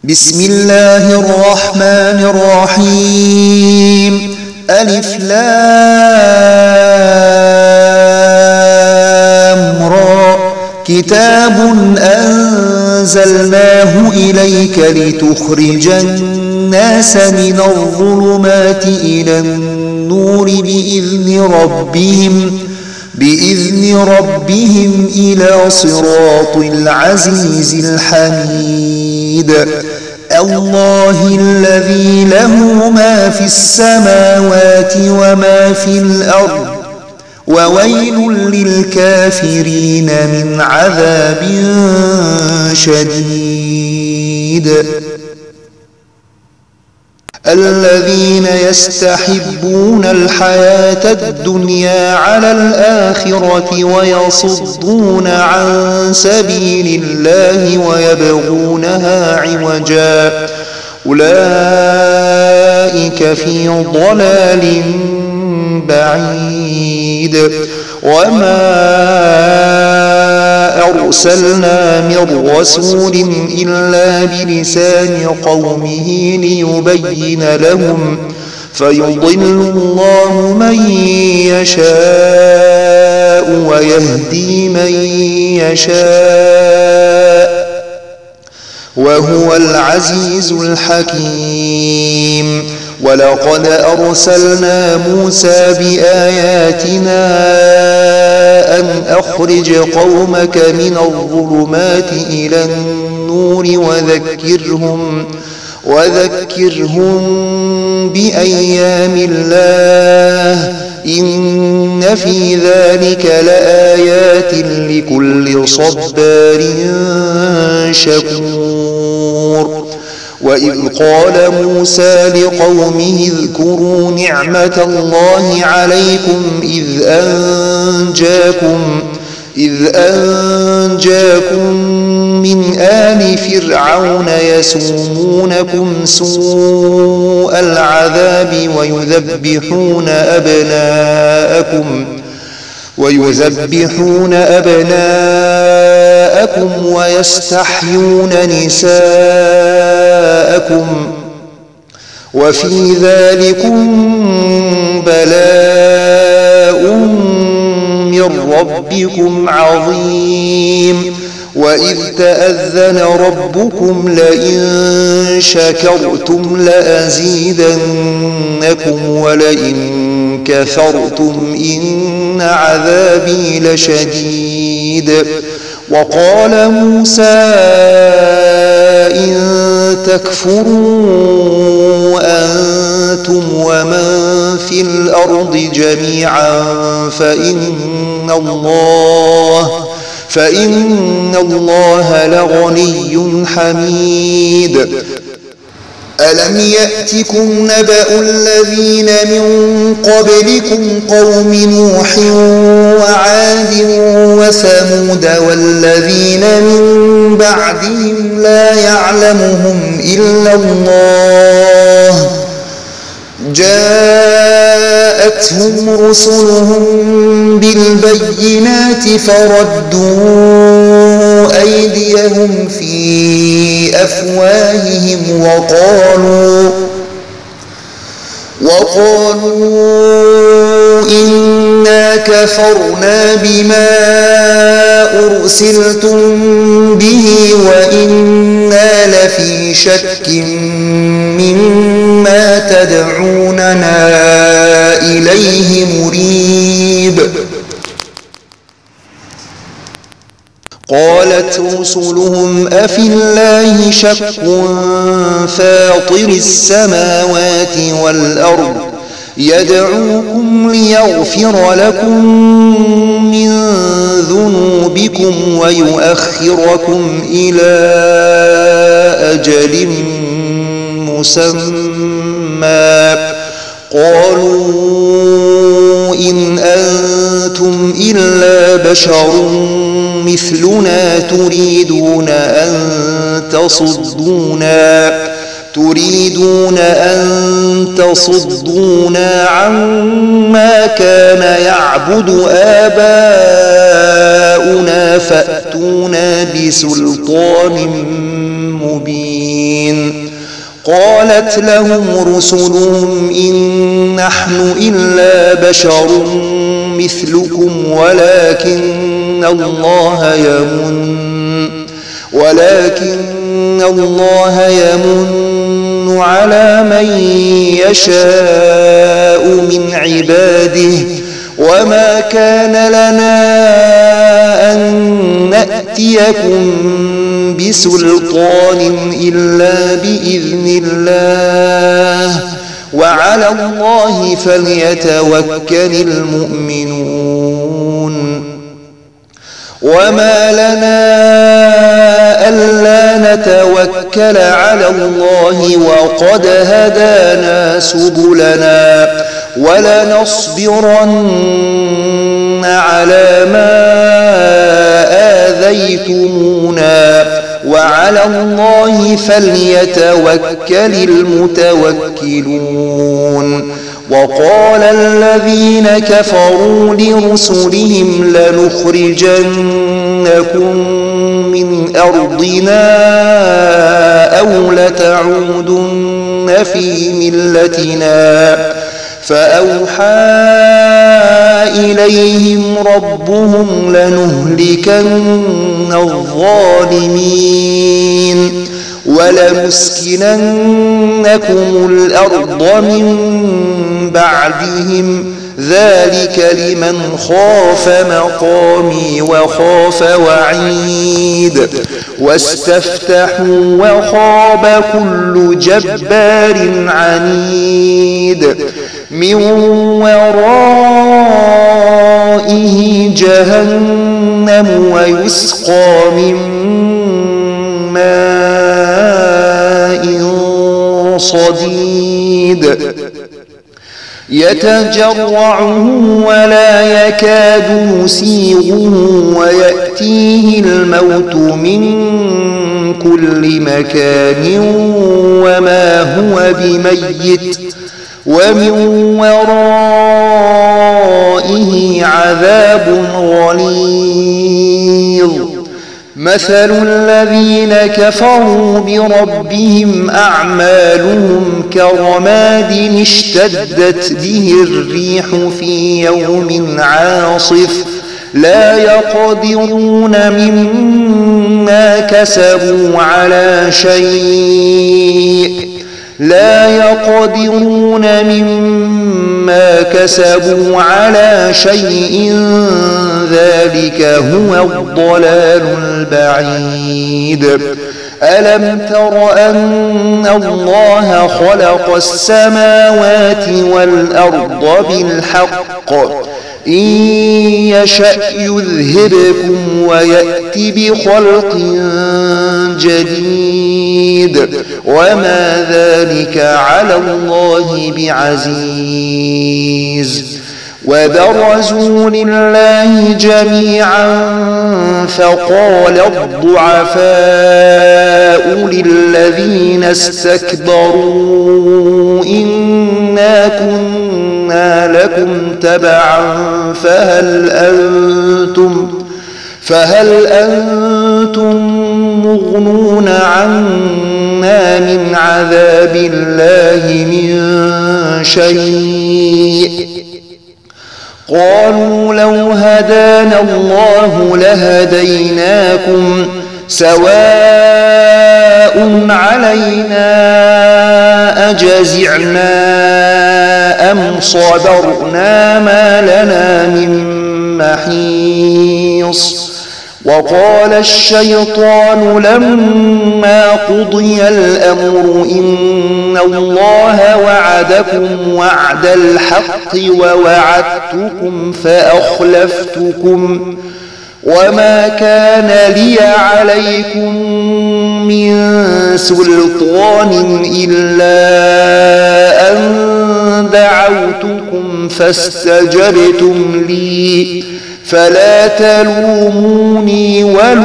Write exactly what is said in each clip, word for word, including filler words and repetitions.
بسم الله الرحمن الرحيم. ألف لام را. كتاب أنزلناه إليك لتخرج الناس من الظلمات إلى النور بإذن ربهم بإذن ربهم إلى صراط العزيز الحميد. الله الذي له ما في السماوات وما في الأرض، وويل للكافرين من عذاب شديد. الذين يستحبون الحياة الدنيا على الآخرة ويصدون عن سبيل الله ويبغونها عوجا، أولئك في ضلال بعيد. وما أرسلنا من رسول إلا بلسان قومه ليبين لهم، فيضل الله من يشاء ويهدي من يشاء، وهو العزيز الحكيم. ولقد أرسلنا موسى بآياتنا أن أخرج قومك من الظلمات إلى النور وذكرهم وذكرهم بأيام الله، إن في ذلك لآيات لكل صبار شكور. وإذ قال موسى لقومه اذكروا نعمة الله عليكم إذ أنجاكم إذ أنجاكم من آل فرعون يسومونكم سوء العذاب ويذبحون أبناءكم ويذبحون أبناءكم ويستحيون نساءكم، وفي ذلكم بلاء من ربكم عظيم. وإذ تأذن ربكم لئن شكرتم لأزيدنكم ولئن كفرتم إن عذابي لشديد. وقال موسى إن تكفروا أنتم ومن في الأرض جميعا فإن الله فإن الله لغني حميد. ألم يأتكم نبأ الذين من قبلكم قوم نوح وعاد وثمود والذين من بعدهم لا يعلمهم إلا الله، جاءتهم رسلهم بالبينات فردوا أيديهم في أفواههم وقالوا وقالوا إنا كفرنا بما أرسلتم به وإنا لفي شك مما تدعوننا إليه مريب. قالت رسلهم أفي الله شك فاطر السماوات والأرض يدعوكم ليغفر لكم من ذنوبكم ويؤخركم إلى أجل مسمى، قالوا إن أنتم إلا بشر مثلنا تريدون أن تصدونا تريدون أن تصدونا عما كان يعبد آباؤنا فأتونا بسلطان مبين. قالت لهم رسلهم إن نحن إلا بشر مثلكم ولكن الله يمن ولكن الله يمن على من يشاء من عباده وما كان لنا أن نأتيكم بسلطان إلا بإذن الله وعلى الله فليتوكل المؤمنون وما لنا ألا نتوكل على الله وقد هدانا سبلنا ولنصبرن على ما آذيتمونا وعلى الله فليتوكل المتوكلون وقال الذين كفروا لرسلهم لنخرجنكم من أرضنا أو لتعودن في ملتنا فأوحى إليهم ربهم لنهلكن الظالمين ولنسكننكم الأرض من بعدهم ذلك لمن خاف مقامي وخاف وعيد واستفتحوا وخاب كل جبار عنيد من ورائه جهنم ويسقى من ماء صديد يتجرعه ولا يكاد يسيغه ويأتيه الموت من كل مكان وما هو بميت ومن ورائه عذاب غليظ مثل الذين كفروا بربهم أعمالهم كرماد اشتدت به الريح في يوم عاصف لا يقدرون مما كسبوا على شيء لا يقدرون مما كسبوا على شيء ذلك هو الضلال البعيد ألم تر أن الله خلق السماوات والأرض بالحق إن يشأ يذهبكم ويأتي بخلق جديد وما ذلك على الله بعزيز وبرزوا لله جميعا فقال الضعفاء للذين استكبروا إنا كنا لكم تبعا فهل أنتم فهل أنتم مغنون عنا من عذاب الله من شيء قالوا لو هدانا الله لهديناكم سواء علينا أجزعنا أم صبرنا ما لنا من محيص وقال الشيطان لما قضي الأمر إن الله وعدكم وعد الحق ووعدتكم فأخلفتكم وما كان لي عليكم من سلطان إلا أن دعوتكم فاستجبتم لي فلا تلوموني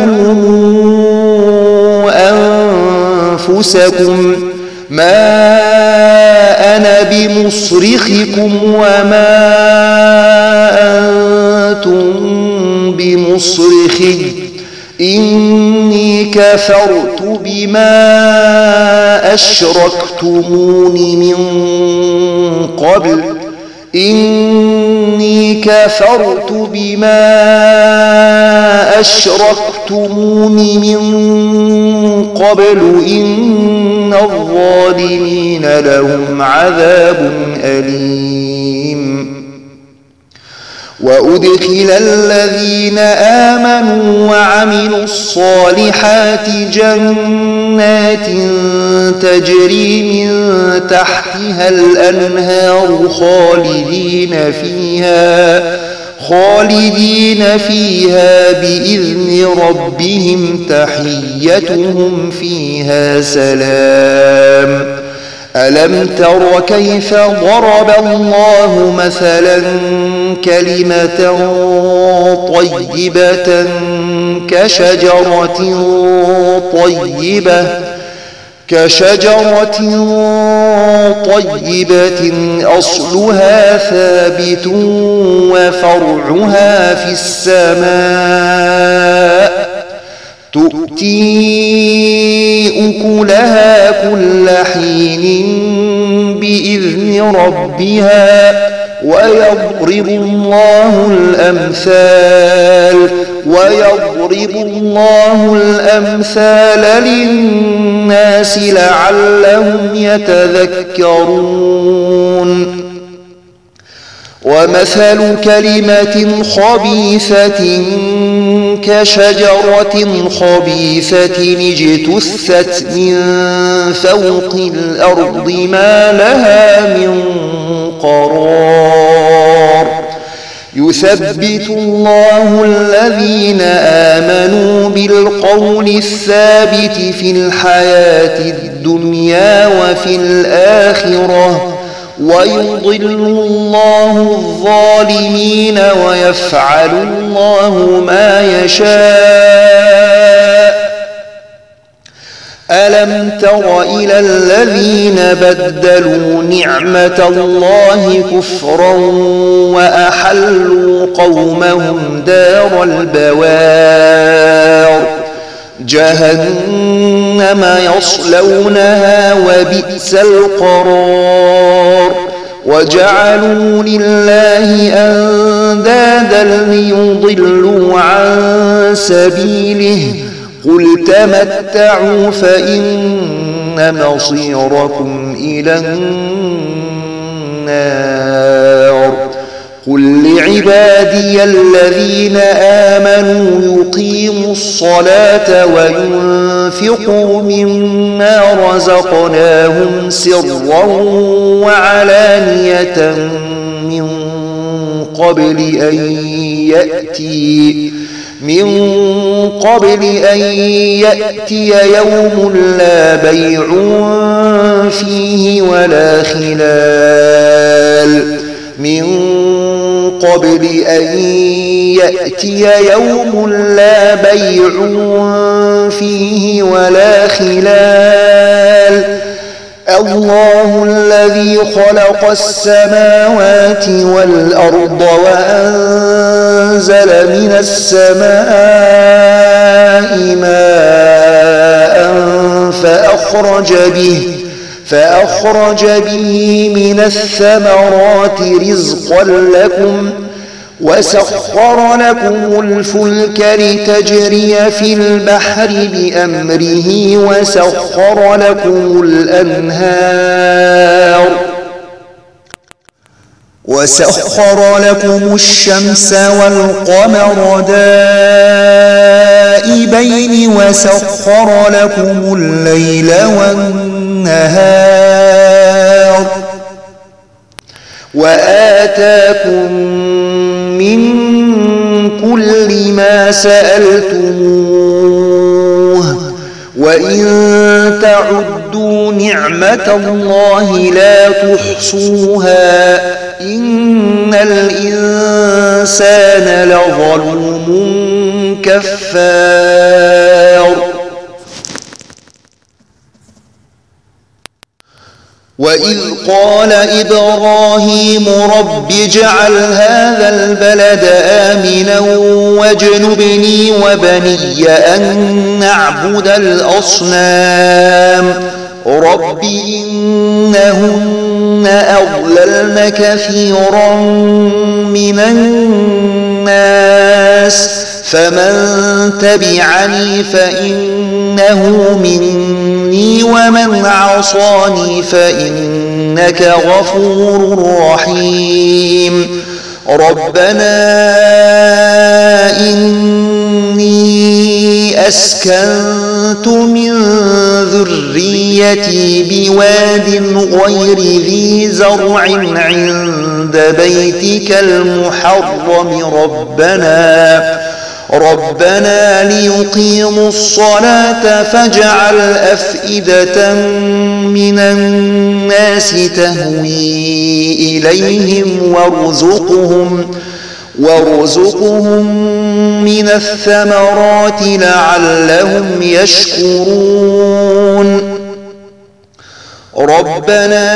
ولوموا أنفسكم ما أنا بمصرخكم وما أنتم بمصرخي إني كفرت بما أشركتمون من قبل إني كفرت بما أشركتمون من قبل إن الظالمين لهم عذاب أليم وأدخل الذين آمنوا وعملوا الصالحات جنات تجري من تحتها الأنهار خالدين فيها خالدين فيها بإذن ربهم تحيتهم فيها سلام ألم تر كيف ضرب الله مثلا كلمة طيبة كشجرة طيبة كشجرة طيبة أصلها ثابت وفرعها في السماء تؤتي أكلها كل حين بإذن ربها ويضرب الله الأمثال ويضرب الله الأمثال للناس لعلهم يتذكرون ومثل كلمة خبيثة كشجرة خبيثة اجتثت من فوق الأرض ما لها من قرار يثبت الله الذين آمنوا بالقول الثابت في الحياة الدنيا وفي الآخرة ويضل الله الظالمين ويفعل الله ما يشاء ألم تر إلى الذين بدلوا نعمة الله كفرا وأحلوا قومهم دار البوار جهنم يصلونها وبئس القرار وجعلوا لله أندادا ليضلوا عن سبيله قل تمتعوا فإن مصيركم إلى النار قل لعبادي الذين آمنوا يقيموا الصلاة وينفقوا مما رزقناهم سرا وعلانية من قبل أن يأتي من قبل أن يأتي يوم لا بيع فيه ولا خلال من قبل أن يأتي يوم لا بيع فيه ولا خلال الله الذي خلق السماوات والأرض وأنزل من السماء ماء فأخرج به فأخرج به من الثمرات رزقا لكم وسخر لكم الفلك لتجري في البحر بأمره وسخر لكم الأنهار وسخر لكم الشمس والقمر دائبين وسخر لكم الليل والنهار وآتاكم من كل ما سألتموه وإن تعدوا نعمة الله لا تحصوها إن الإنسان لظلوم كفار وإذ قال إبراهيم رب اجعل هذا البلد آمنا واجنبني وبني أن نعبد الأصنام رب إنهن أضللن كثيرا من الناس فمن تبعني فإنه مني ومن عصاني فإنك غفور رحيم ربنا إني أسكنت من ذريتي بواد غير ذي زرع عند بيتك المحرم ربنا ربنا ليقيموا الصلاة فاجعل أفئدة من الناس تهوي إليهم وارزقهم وارزقهم من الثمرات لعلهم يشكرون ربنا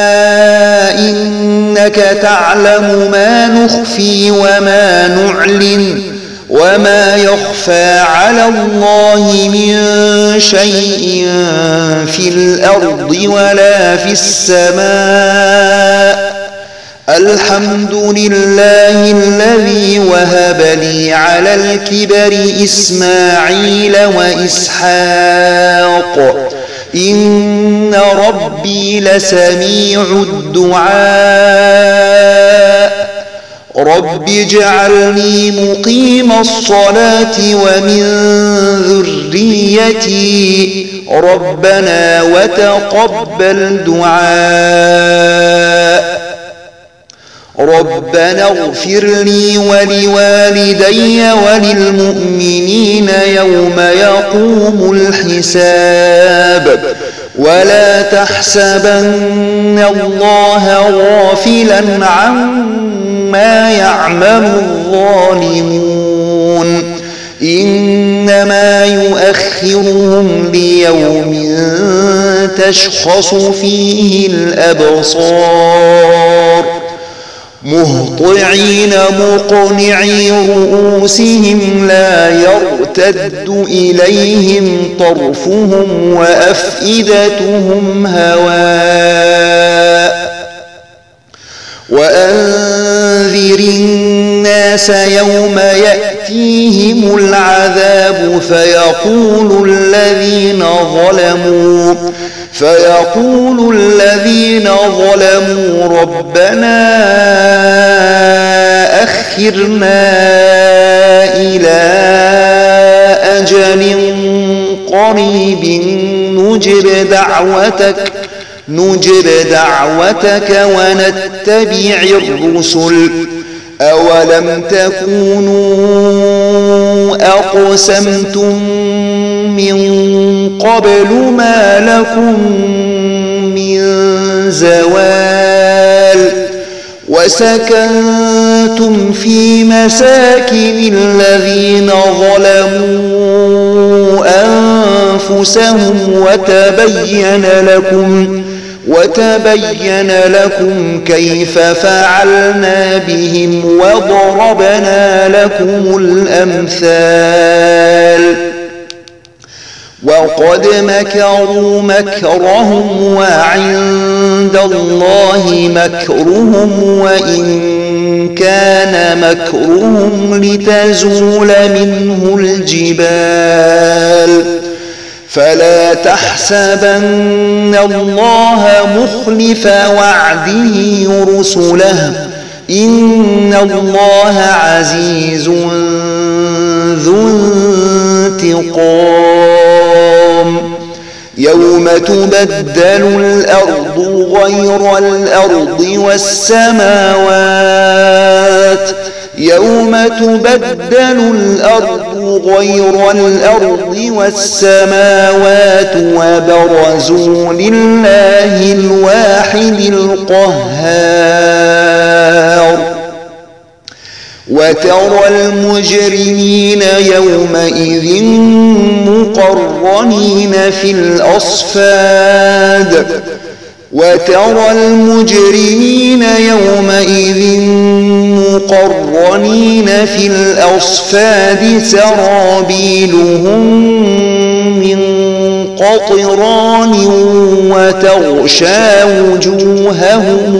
إنك تعلم ما نخفي وما نعلن وما يخفى على الله من شيء في الأرض ولا في السماء الحمد لله الذي وهب لي على الكبر إسماعيل وإسحاق إن ربي لسميع الدعاء رب اجعلني مقيم الصلاة ومن ذريتي ربنا وتقبل دعاء ربنا اغفر لي ولوالدي وللمؤمنين يوم يقوم الحساب ولا تحسبن الله غافلا عما يعمل الظالمون إنما يؤخرهم ليوم تشخص فيه الأبصار مهطعين مقنعي رؤوسهم لا يرتد إليهم طرفهم وأفئدتهم هواء وأنذر الناس يوم يأتيهم العذاب فيقول الذين ظلموا فيقول الذين ظلموا ربنا أخرنا إلى أجل قريب نجب دعوتك نجب دعوتك ونتبع الرسل أولم تكونوا أقسمتم من قبل ما لكم من زوال وسكنتم في مساكن الذين ظلموا أنفسهم وتبين لكم وتبين لكم كيف فعلنا بهم وضربنا لكم الأمثال وقد مكروا مكرهم وعند الله مكرهم وإن كان مكرهم لتزول منه الجبال فلا تحسبن الله مخلف وعده رسله إن الله عزيز ذو انتقام يوم تبدل الأرض غير الأرض والسماوات يوم تبدل الأرض غير الأرض والسماوات وبرزوا لله الواحد القهار وترى المجرمين يومئذ مقرنين في الأصفاد وترى المجرمين يومئذ مقرنين في الأصفاد سرابيلهم من قطران وتغشى وجوههم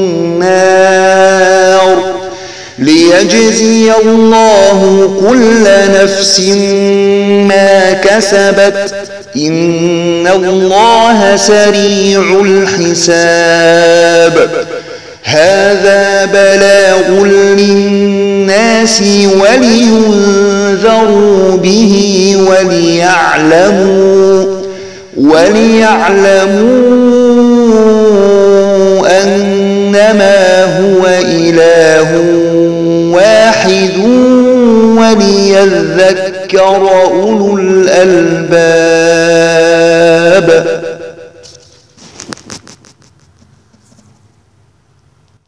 النار ليجزي الله كل نفس ما كسبت إن الله سريع الحساب هذا بلاغ للناس ولينذروا به وليعلموا وليعلموا أنما هو إله واحد وليذكر أولو الألباب.